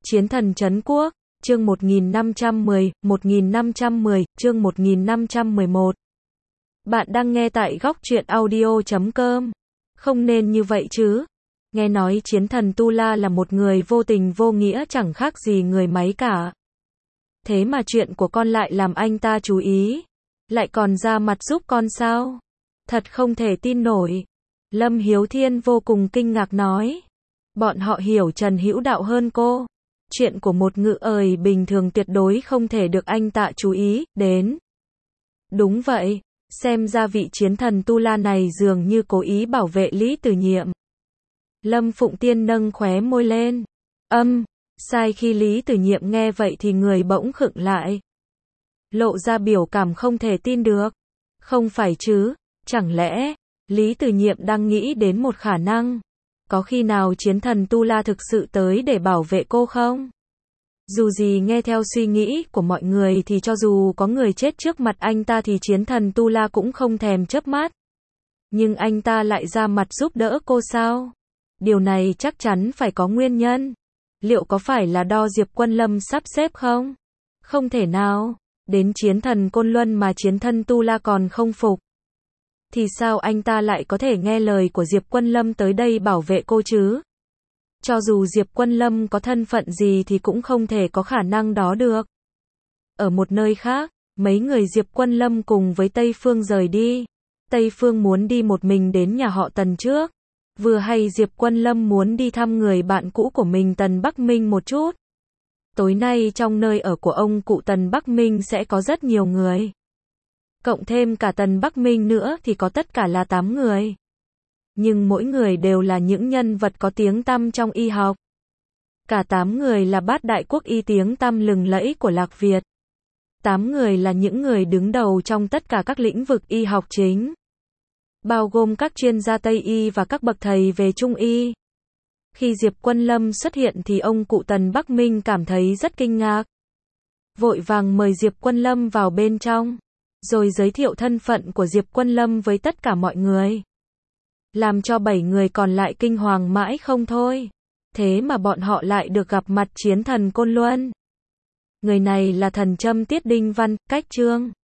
Chiến thần trấn quốc, chương 1510, chương 1511. Bạn đang nghe tại góc truyện audio.com. Không nên như vậy chứ. Nghe nói chiến thần Tu La là một người vô tình vô nghĩa chẳng khác gì người máy cả. Thế mà chuyện của con lại làm anh ta chú ý. Lại còn ra mặt giúp con sao? Thật không thể tin nổi. Lâm Hiếu Thiên vô cùng kinh ngạc nói. Bọn họ hiểu Trần Hữu Đạo hơn cô. Chuyện của một ngự ời bình thường tuyệt đối không thể được anh ta chú ý đến. Đúng vậy, xem ra vị chiến thần Tu La này dường như cố ý bảo vệ Lý Tử Nhiệm. Lâm Phụng Tiên nâng khóe môi lên. Sai. Khi Lý Tử Nhiệm nghe vậy thì người bỗng khựng lại. Lộ ra biểu cảm không thể tin được. Không phải chứ, chẳng lẽ Lý Tử Nhiệm đang nghĩ đến một khả năng. Có khi nào chiến thần Tu La thực sự tới để bảo vệ cô không? Dù gì nghe theo suy nghĩ của mọi người thì cho dù có người chết trước mặt anh ta thì chiến thần Tu La cũng không thèm chớp mắt. Nhưng anh ta lại ra mặt giúp đỡ cô sao? Điều này chắc chắn phải có nguyên nhân. Liệu có phải là do Diệp Quân Lâm sắp xếp không? Không thể nào. Đến chiến thần Côn Luân mà chiến thần Tu La còn không phục. Thì sao anh ta lại có thể nghe lời của Diệp Quân Lâm tới đây bảo vệ cô chứ? Cho dù Diệp Quân Lâm có thân phận gì thì cũng không thể có khả năng đó được. Ở một nơi khác, mấy người Diệp Quân Lâm cùng với Tây Phương rời đi. Tây Phương muốn đi một mình đến nhà họ Tần trước. Vừa hay Diệp Quân Lâm muốn đi thăm người bạn cũ của mình Tần Bắc Minh một chút. Tối nay trong nơi ở của ông cụ Tần Bắc Minh sẽ có rất nhiều người. Cộng thêm cả Tần Bắc Minh nữa thì có tất cả là 8 người. Nhưng mỗi người đều là những nhân vật có tiếng tăm trong y học. Cả 8 người là bát đại quốc y tiếng tăm lừng lẫy của Lạc Việt. 8 người là những người đứng đầu trong tất cả các lĩnh vực y học chính. Bao gồm các chuyên gia Tây y và các bậc thầy về Trung y. Khi Diệp Quân Lâm xuất hiện thì ông cụ Tần Bắc Minh cảm thấy rất kinh ngạc. Vội vàng mời Diệp Quân Lâm vào bên trong. Rồi giới thiệu thân phận của Diệp Quân Lâm với tất cả mọi người. Làm cho 7 người còn lại kinh hoàng mãi không thôi. Thế mà bọn họ lại được gặp mặt chiến thần Côn Luân. Người này là thần châm Tiết Đinh Văn, Cách Trương.